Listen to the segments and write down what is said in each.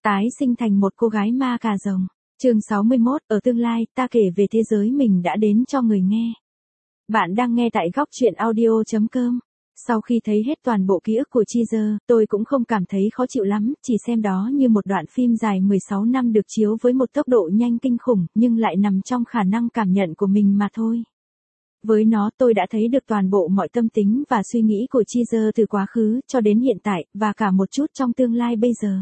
Tái sinh thành một cô gái ma cà rồng. Chương 61, ở tương lai, ta kể về thế giới mình đã đến cho người nghe. Bạn đang nghe tại góc truyện audio.com. Sau khi thấy hết toàn bộ ký ức của Cheezer, tôi cũng không cảm thấy khó chịu lắm, chỉ xem đó như một đoạn phim dài 16 năm được chiếu với một tốc độ nhanh kinh khủng, nhưng lại nằm trong khả năng cảm nhận của mình mà thôi. Với nó tôi đã thấy được toàn bộ mọi tâm tính và suy nghĩ của Cheezer từ quá khứ cho đến hiện tại, và cả một chút trong tương lai bây giờ.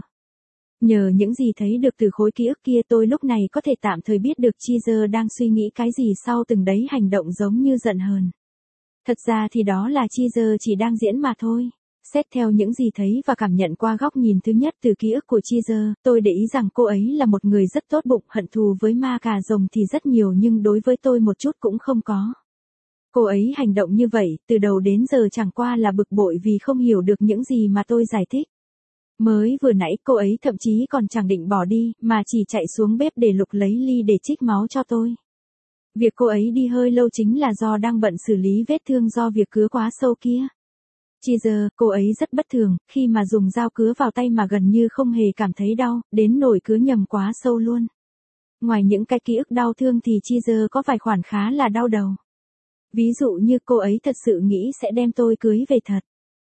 Nhờ những gì thấy được từ khối ký ức kia tôi lúc này có thể tạm thời biết được Cheezer đang suy nghĩ cái gì sau từng đấy hành động giống như giận hờn. Thật ra thì đó là Cheezer chỉ đang diễn mà thôi. Xét theo những gì thấy và cảm nhận qua góc nhìn thứ nhất từ ký ức của Cheezer, tôi để ý rằng cô ấy là một người rất tốt bụng, hận thù với ma cà rồng thì rất nhiều nhưng đối với tôi một chút cũng không có. Cô ấy hành động như vậy, từ đầu đến giờ chẳng qua là bực bội vì không hiểu được những gì mà tôi giải thích. Mới vừa nãy cô ấy thậm chí còn chẳng định bỏ đi, mà chỉ chạy xuống bếp để lục lấy ly để trích máu cho tôi. Việc cô ấy đi hơi lâu chính là do đang bận xử lý vết thương do việc cứa quá sâu kia. Cheezer, cô ấy rất bất thường, khi mà dùng dao cứa vào tay mà gần như không hề cảm thấy đau, đến nỗi cứa nhầm quá sâu luôn. Ngoài những cái ký ức đau thương thì Cheezer có vài khoản khá là đau đầu. Ví dụ như cô ấy thật sự nghĩ sẽ đem tôi cưới về thật.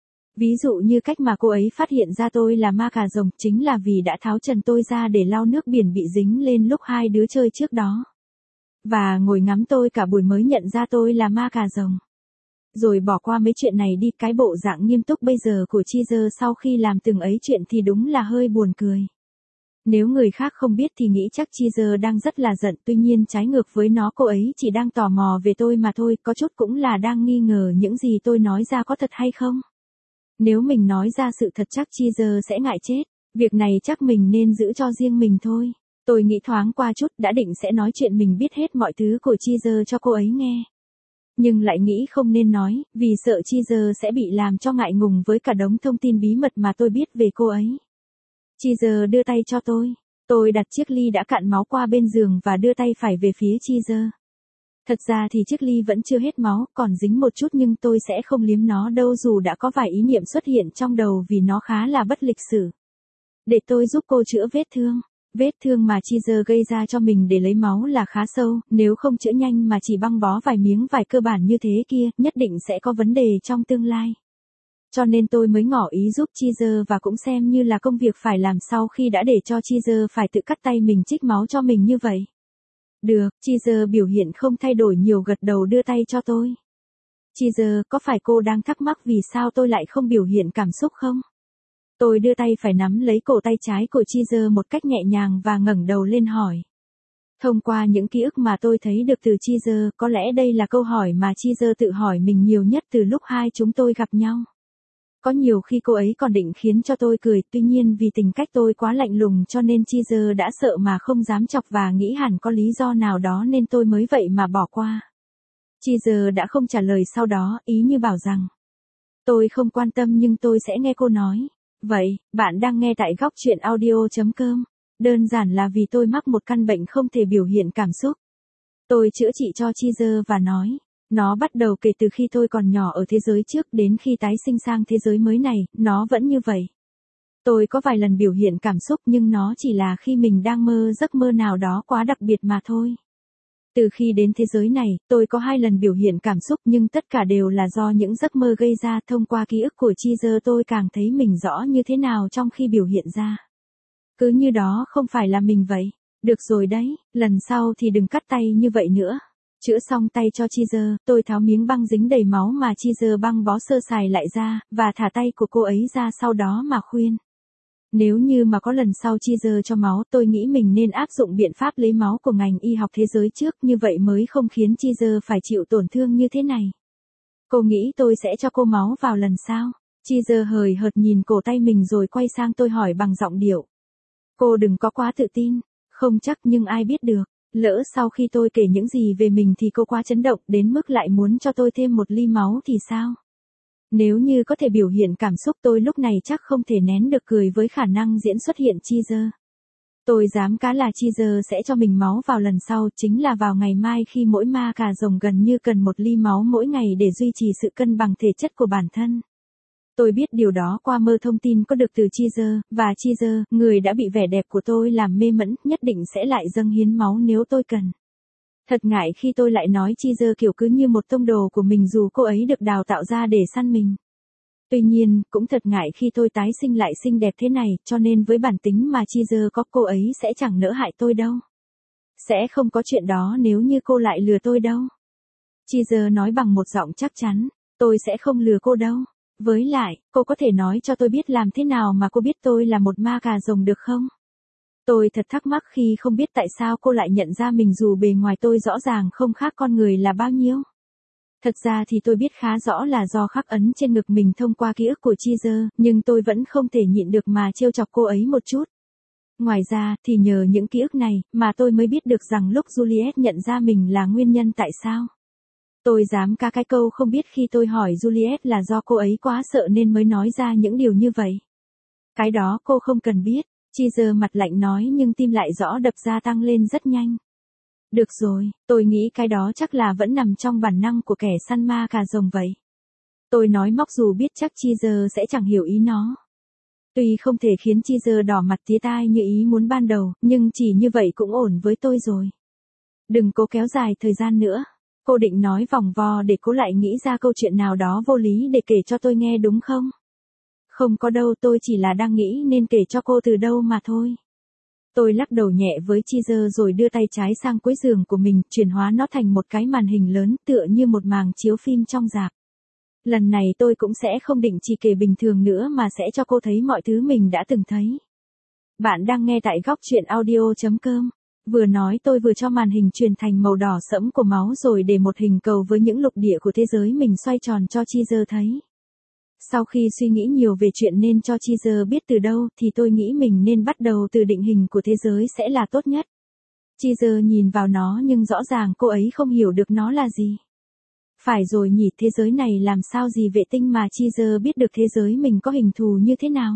Ví dụ như cách mà cô ấy phát hiện ra tôi là ma cà rồng chính là vì đã tháo trần tôi ra để lau nước biển bị dính lên lúc hai đứa chơi trước đó. Và ngồi ngắm tôi cả buổi mới nhận ra tôi là ma cà rồng. Rồi bỏ qua mấy chuyện này đi, cái bộ dạng nghiêm túc bây giờ của Cheezer sau khi làm từng ấy chuyện thì đúng là hơi buồn cười. Nếu người khác không biết thì nghĩ chắc Cheezer đang rất là giận, tuy nhiên trái ngược với nó cô ấy chỉ đang tò mò về tôi mà thôi, có chút cũng là đang nghi ngờ những gì tôi nói ra có thật hay không. Nếu mình nói ra sự thật chắc Cheezer sẽ ngại chết, việc này chắc mình nên giữ cho riêng mình thôi. Tôi nghĩ thoáng qua chút, đã định sẽ nói chuyện mình biết hết mọi thứ của Cheezer cho cô ấy nghe. Nhưng lại nghĩ không nên nói, vì sợ Cheezer sẽ bị làm cho ngại ngùng với cả đống thông tin bí mật mà tôi biết về cô ấy. Cheezer đưa tay cho tôi. Tôi đặt chiếc ly đã cạn máu qua bên giường và đưa tay phải về phía Cheezer. Thật ra thì chiếc ly vẫn chưa hết máu, còn dính một chút nhưng tôi sẽ không liếm nó đâu dù đã có vài ý niệm xuất hiện trong đầu vì nó khá là bất lịch sự. Để tôi giúp cô chữa vết thương. Vết thương mà Cheezer gây ra cho mình để lấy máu là khá sâu, nếu không chữa nhanh mà chỉ băng bó vài miếng vải cơ bản như thế kia, nhất định sẽ có vấn đề trong tương lai. Cho nên tôi mới ngỏ ý giúp Cheezer và cũng xem như là công việc phải làm sau khi đã để cho Cheezer phải tự cắt tay mình trích máu cho mình như vậy. Được, Cheezer biểu hiện không thay đổi nhiều, gật đầu đưa tay cho tôi. Cheezer, có phải cô đang thắc mắc vì sao tôi lại không biểu hiện cảm xúc không? Tôi đưa tay phải nắm lấy cổ tay trái của Cheezer một cách nhẹ nhàng và ngẩng đầu lên hỏi. Thông qua những ký ức mà tôi thấy được từ Cheezer, có lẽ đây là câu hỏi mà Cheezer tự hỏi mình nhiều nhất từ lúc hai chúng tôi gặp nhau. Có nhiều khi cô ấy còn định khiến cho tôi cười, tuy nhiên vì tính cách tôi quá lạnh lùng cho nên Cheezer đã sợ mà không dám chọc và nghĩ hẳn có lý do nào đó nên tôi mới vậy mà bỏ qua. Cheezer đã không trả lời sau đó, ý như bảo rằng tôi không quan tâm nhưng tôi sẽ nghe cô nói. Vậy, bạn đang nghe tại góc truyện audio.com. Đơn giản là vì tôi mắc một căn bệnh không thể biểu hiện cảm xúc. Tôi chữa trị cho Cheezer và nói. Nó bắt đầu kể từ khi tôi còn nhỏ ở thế giới trước đến khi tái sinh sang thế giới mới này, nó vẫn như vậy. Tôi có vài lần biểu hiện cảm xúc nhưng nó chỉ là khi mình đang mơ giấc mơ nào đó quá đặc biệt mà thôi. Từ khi đến thế giới này, tôi có 2 lần biểu hiện cảm xúc nhưng tất cả đều là do những giấc mơ gây ra. Thông qua ký ức của Cheezer tôi càng thấy mình rõ như thế nào trong khi biểu hiện ra. Cứ như đó không phải là mình vậy. Được rồi đấy, lần sau thì đừng cắt tay như vậy nữa. Chữa xong tay cho Cheezer, tôi tháo miếng băng dính đầy máu mà Cheezer băng bó sơ sài lại ra, và thả tay của cô ấy ra sau đó mà khuyên. Nếu như mà có lần sau Cheezer cho máu, tôi nghĩ mình nên áp dụng biện pháp lấy máu của ngành y học thế giới trước, như vậy mới không khiến Cheezer phải chịu tổn thương như thế này. Cô nghĩ tôi sẽ cho cô máu vào lần sau? Cheezer hời hợt nhìn cổ tay mình rồi quay sang tôi hỏi bằng giọng điệu. Cô đừng có quá tự tin. Không chắc nhưng ai biết được. Lỡ sau khi tôi kể những gì về mình thì cô quá chấn động đến mức lại muốn cho tôi thêm một ly máu thì sao? Nếu như có thể biểu hiện cảm xúc tôi lúc này chắc không thể nén được cười với khả năng diễn xuất hiện Cheezer. Tôi dám cá là Cheezer sẽ cho mình máu vào lần sau, chính là vào ngày mai khi mỗi ma cà rồng gần như cần một ly máu mỗi ngày để duy trì sự cân bằng thể chất của bản thân. Tôi biết điều đó qua mơ thông tin có được từ Cheezer, và Cheezer, người đã bị vẻ đẹp của tôi làm mê mẫn, nhất định sẽ lại dâng hiến máu nếu tôi cần. Thật ngại khi tôi lại nói Cheezer kiểu cứ như một tông đồ của mình dù cô ấy được đào tạo ra để săn mình. Tuy nhiên, cũng thật ngại khi tôi tái sinh lại xinh đẹp thế này, cho nên với bản tính mà Cheezer có, cô ấy sẽ chẳng nỡ hại tôi đâu. Sẽ không có chuyện đó nếu như cô lại lừa tôi đâu. Cheezer nói bằng một giọng chắc chắn, tôi sẽ không lừa cô đâu. Với lại, cô có thể nói cho tôi biết làm thế nào mà cô biết tôi là một ma cà rồng được không? Tôi thật thắc mắc khi không biết tại sao cô lại nhận ra mình dù bề ngoài tôi rõ ràng không khác con người là bao nhiêu. Thật ra thì tôi biết khá rõ là do khắc ấn trên ngực mình thông qua ký ức của Cheezer, nhưng tôi vẫn không thể nhịn được mà trêu chọc cô ấy một chút. Ngoài ra, thì nhờ những ký ức này, mà tôi mới biết được rằng lúc Juliet nhận ra mình là nguyên nhân tại sao. Tôi dám ca cái câu không biết khi tôi hỏi Juliet là do cô ấy quá sợ nên mới nói ra những điều như vậy. Cái đó cô không cần biết, Cheezer mặt lạnh nói nhưng tim lại rõ đập gia tăng lên rất nhanh. Được rồi, tôi nghĩ cái đó chắc là vẫn nằm trong bản năng của kẻ săn ma cà rồng vậy. Tôi nói móc dù biết chắc Cheezer sẽ chẳng hiểu ý nó. Tuy không thể khiến Cheezer đỏ mặt tía tai như ý muốn ban đầu, nhưng chỉ như vậy cũng ổn với tôi rồi. Đừng cố kéo dài thời gian nữa. Cô định nói vòng vo để cô lại nghĩ ra câu chuyện nào đó vô lý để kể cho tôi nghe đúng không? Không có đâu, tôi chỉ là đang nghĩ nên kể cho cô từ đâu mà thôi. Tôi lắc đầu nhẹ với Cheezer rồi đưa tay trái sang cuối giường của mình, chuyển hóa nó thành một cái màn hình lớn tựa như một màn chiếu phim trong rạp. Lần này tôi cũng sẽ không định chỉ kể bình thường nữa mà sẽ cho cô thấy mọi thứ mình đã từng thấy. Bạn đang nghe tại góc truyện audio.com. Vừa nói tôi vừa cho màn hình chuyển thành màu đỏ sẫm của máu rồi để một hình cầu với những lục địa của thế giới mình xoay tròn cho Cheezer thấy. Sau khi suy nghĩ nhiều về chuyện nên cho Cheezer biết từ đâu thì tôi nghĩ mình nên bắt đầu từ định hình của thế giới sẽ là tốt nhất. Cheezer nhìn vào nó nhưng rõ ràng cô ấy không hiểu được nó là gì. Phải rồi nhỉ, thế giới này làm sao gì vệ tinh mà Cheezer biết được thế giới mình có hình thù như thế nào?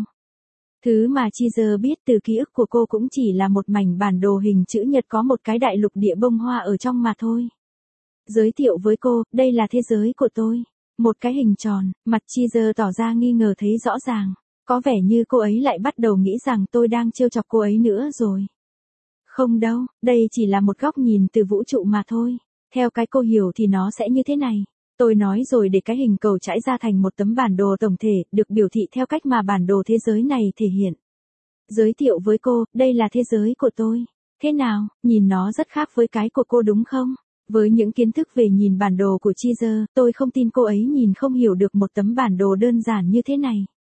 Thứ mà Cheezer biết từ ký ức của cô cũng chỉ là một mảnh bản đồ hình chữ nhật có một cái đại lục địa bông hoa ở trong mà thôi. Giới thiệu với cô, đây là thế giới của tôi. Một cái hình tròn, mặt Cheezer tỏ ra nghi ngờ thấy rõ ràng. Có vẻ như cô ấy lại bắt đầu nghĩ rằng tôi đang trêu chọc cô ấy nữa rồi. Không đâu, đây chỉ là một góc nhìn từ vũ trụ mà thôi. Theo cái cô hiểu thì nó sẽ như thế này. Tôi nói rồi để cái hình cầu trải ra thành một tấm bản đồ tổng thể, được biểu thị theo cách mà bản đồ thế giới này thể hiện. Giới thiệu với cô, đây là thế giới của tôi. Thế nào, nhìn nó rất khác với cái của cô đúng không? Với những kiến thức về nhìn bản đồ của Cheezer, tôi không tin cô ấy nhìn không hiểu được một tấm bản đồ đơn giản như thế này.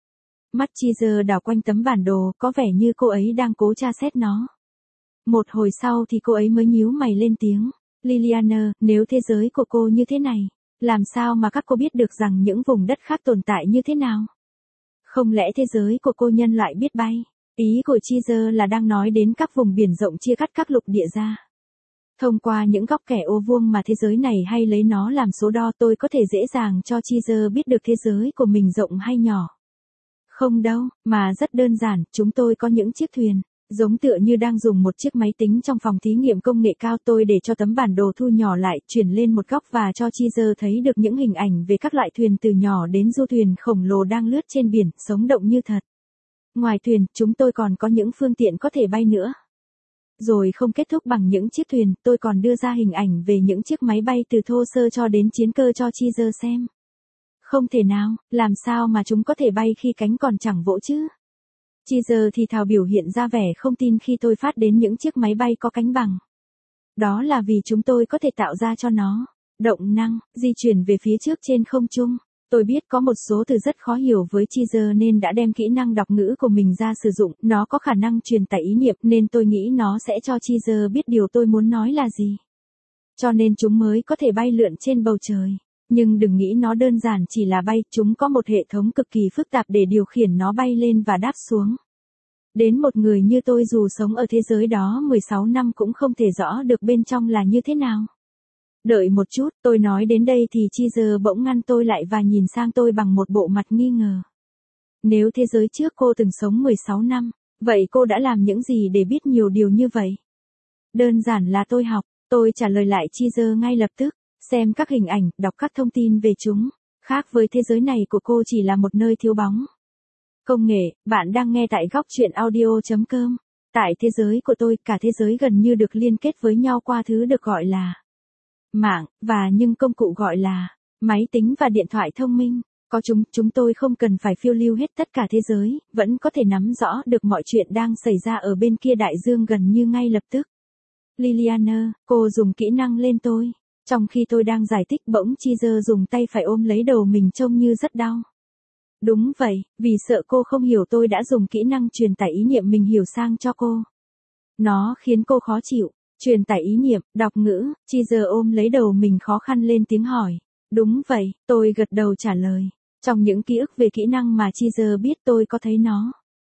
Mắt Cheezer đảo quanh tấm bản đồ, có vẻ như cô ấy đang cố tra xét nó. Một hồi sau thì cô ấy mới nhíu mày lên tiếng. Liliana, nếu thế giới của cô như thế này, làm sao mà các cô biết được rằng những vùng đất khác tồn tại như thế nào? Không lẽ thế giới của cô nhân loại biết bay? Ý của Cheezer là đang nói đến các vùng biển rộng chia cắt các lục địa ra. Thông qua những góc kẻ ô vuông mà thế giới này hay lấy nó làm số đo, tôi có thể dễ dàng cho Cheezer biết được thế giới của mình rộng hay nhỏ. Không đâu, mà rất đơn giản, chúng tôi có những chiếc thuyền. Giống tựa như đang dùng một chiếc máy tính trong phòng thí nghiệm công nghệ cao, tôi để cho tấm bản đồ thu nhỏ lại, chuyển lên một góc và cho Cheezer thấy được những hình ảnh về các loại thuyền từ nhỏ đến du thuyền khổng lồ đang lướt trên biển, sống động như thật. Ngoài thuyền, chúng tôi còn có những phương tiện có thể bay nữa. Rồi không kết thúc bằng những chiếc thuyền, tôi còn đưa ra hình ảnh về những chiếc máy bay từ thô sơ cho đến chiến cơ cho Cheezer xem. Không thể nào, làm sao mà chúng có thể bay khi cánh còn chẳng vỗ chứ? Cheezer thì thào biểu hiện ra vẻ không tin khi tôi phát đến những chiếc máy bay có cánh bằng. Đó là vì chúng tôi có thể tạo ra cho nó động năng, di chuyển về phía trước trên không trung. Tôi biết có một số từ rất khó hiểu với Cheezer nên đã đem kỹ năng đọc ngữ của mình ra sử dụng, nó có khả năng truyền tải ý niệm nên tôi nghĩ nó sẽ cho Cheezer biết điều tôi muốn nói là gì. Cho nên chúng mới có thể bay lượn trên bầu trời. Nhưng đừng nghĩ nó đơn giản chỉ là bay, chúng có một hệ thống cực kỳ phức tạp để điều khiển nó bay lên và đáp xuống. Đến một người như tôi dù sống ở thế giới đó 16 năm cũng không thể rõ được bên trong là như thế nào. Đợi một chút, tôi nói đến đây thì Cheezer bỗng ngăn tôi lại và nhìn sang tôi bằng một bộ mặt nghi ngờ. Nếu thế giới trước cô từng sống 16 năm, vậy cô đã làm những gì để biết nhiều điều như vậy? Đơn giản là tôi học, tôi trả lời lại Cheezer ngay lập tức. Xem các hình ảnh, đọc các thông tin về chúng. Khác với thế giới này của cô chỉ là một nơi thiếu bóng. Công nghệ, bạn đang nghe tại góc chuyện audio.com. Tại thế giới của tôi, cả thế giới gần như được liên kết với nhau qua thứ được gọi là mạng, và nhưng công cụ gọi là máy tính và điện thoại thông minh. Có chúng tôi không cần phải phiêu lưu hết tất cả thế giới, vẫn có thể nắm rõ được mọi chuyện đang xảy ra ở bên kia đại dương gần như ngay lập tức. Liliana, cô dùng kỹ năng lên tôi. Trong khi tôi đang giải thích bỗng Cheezer dùng tay phải ôm lấy đầu mình trông như rất đau. Đúng vậy, vì sợ cô không hiểu tôi đã dùng kỹ năng truyền tải ý niệm mình hiểu sang cho cô. Nó khiến cô khó chịu. Truyền tải ý niệm, đọc ngữ, Cheezer ôm lấy đầu mình khó khăn lên tiếng hỏi. Đúng vậy, tôi gật đầu trả lời. Trong những ký ức về kỹ năng mà Cheezer biết tôi có thấy nó.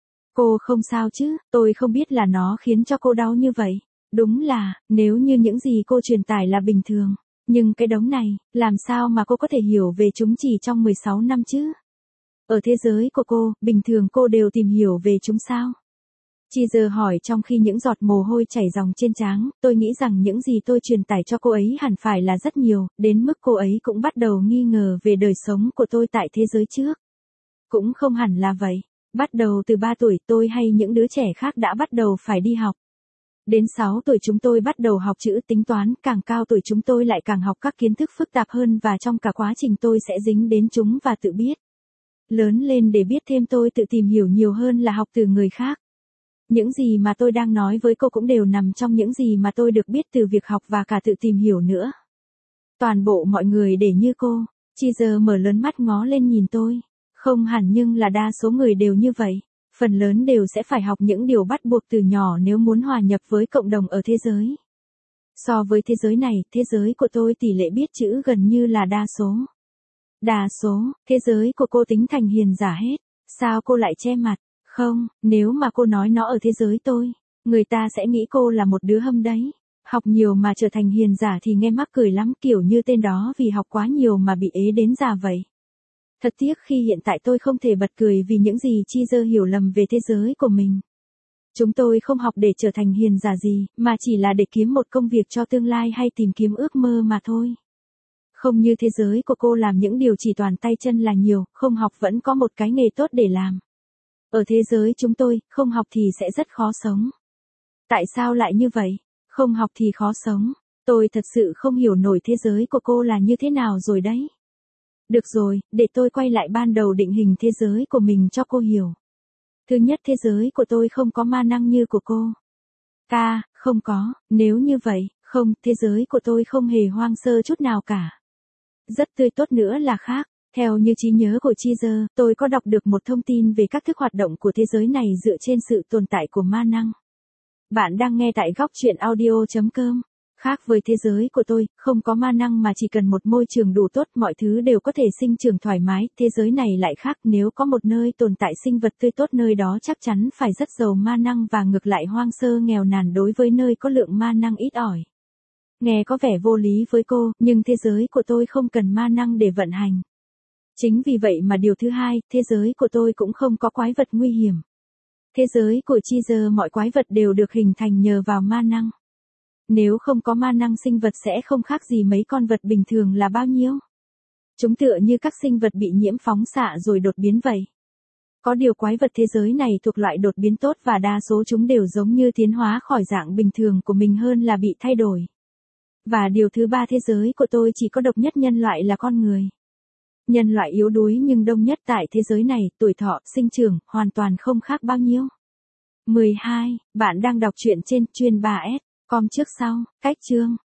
Cô không sao chứ, tôi không biết là nó khiến cho cô đau như vậy. Đúng là, nếu như những gì cô truyền tải là bình thường. Nhưng cái đống này, làm sao mà cô có thể hiểu về chúng chỉ trong 16 năm chứ? Ở thế giới của cô, bình thường cô đều tìm hiểu về chúng sao? Cheezer hỏi trong khi những giọt mồ hôi chảy ròng trên trán. Tôi nghĩ rằng những gì tôi truyền tải cho cô ấy hẳn phải là rất nhiều, đến mức cô ấy cũng bắt đầu nghi ngờ về đời sống của tôi tại thế giới trước. Cũng không hẳn là vậy. Bắt đầu từ 3 tuổi tôi hay những đứa trẻ khác đã bắt đầu phải đi học. Đến 6 tuổi chúng tôi bắt đầu học chữ tính toán, càng cao tuổi chúng tôi lại càng học các kiến thức phức tạp hơn và trong cả quá trình tôi sẽ dính đến chúng và tự biết. Lớn lên để biết thêm tôi tự tìm hiểu nhiều hơn là học từ người khác. Những gì mà tôi đang nói với cô cũng đều nằm trong những gì mà tôi được biết từ việc học và cả tự tìm hiểu nữa. Toàn bộ mọi người để như cô. Cheezer mở lớn mắt ngó lên nhìn tôi. Không hẳn nhưng là đa số người đều như vậy. Phần lớn đều sẽ phải học những điều bắt buộc từ nhỏ nếu muốn hòa nhập với cộng đồng ở thế giới. So với thế giới này, thế giới của tôi tỷ lệ biết chữ gần như là đa số. Đa số, thế giới của cô tính thành hiền giả hết. Sao cô lại che mặt? Không, nếu mà cô nói nó ở thế giới tôi, người ta sẽ nghĩ cô là một đứa hâm đấy. Học nhiều mà trở thành hiền giả thì nghe mắc cười lắm, kiểu như tên đó vì học quá nhiều mà bị ế đến già vậy. Thật tiếc khi hiện tại tôi không thể bật cười vì những gì Cheezer hiểu lầm về thế giới của mình. Chúng tôi không học để trở thành hiền giả gì, mà chỉ là để kiếm một công việc cho tương lai hay tìm kiếm ước mơ mà thôi. Không như thế giới của cô làm những điều chỉ toàn tay chân là nhiều, không học vẫn có một cái nghề tốt để làm. Ở thế giới chúng tôi, không học thì sẽ rất khó sống. Tại sao lại như vậy? Không học thì khó sống. Tôi thật sự không hiểu nổi thế giới của cô là như thế nào rồi đấy. Được rồi, để tôi quay lại ban đầu định hình thế giới của mình cho cô hiểu. Thứ nhất, thế giới của tôi không có ma năng như của cô. Không có, nếu như vậy, không, thế giới của tôi không hề hoang sơ chút nào cả. Rất tươi tốt nữa là khác. Theo như trí nhớ của Cheezer, tôi có đọc được một thông tin về các thức hoạt động của thế giới này dựa trên sự tồn tại của ma năng. Bạn đang nghe tại góc chuyện audio.com. Khác với thế giới của tôi, không có ma năng mà chỉ cần một môi trường đủ tốt mọi thứ đều có thể sinh trưởng thoải mái. Thế giới này lại khác, nếu có một nơi tồn tại sinh vật tươi tốt nơi đó chắc chắn phải rất giàu ma năng và ngược lại hoang sơ nghèo nàn đối với nơi có lượng ma năng ít ỏi. Nghe có vẻ vô lý với cô, nhưng thế giới của tôi không cần ma năng để vận hành. Chính vì vậy mà điều thứ hai, thế giới của tôi cũng không có quái vật nguy hiểm. Thế giới của Cheezer mọi quái vật đều được hình thành nhờ vào ma năng. Nếu không có ma năng sinh vật sẽ không khác gì mấy con vật bình thường là bao nhiêu. Chúng tựa như các sinh vật bị nhiễm phóng xạ rồi đột biến vậy. Có điều quái vật thế giới này thuộc loại đột biến tốt và đa số chúng đều giống như tiến hóa khỏi dạng bình thường của mình hơn là bị thay đổi. Và điều thứ ba, thế giới của tôi chỉ có độc nhất nhân loại là con người. Nhân loại yếu đuối nhưng đông nhất tại thế giới này, tuổi thọ, sinh trưởng, hoàn toàn không khác bao nhiêu. 12. Bạn đang đọc truyện trên chuyên 3S.com trước sau, cách chương.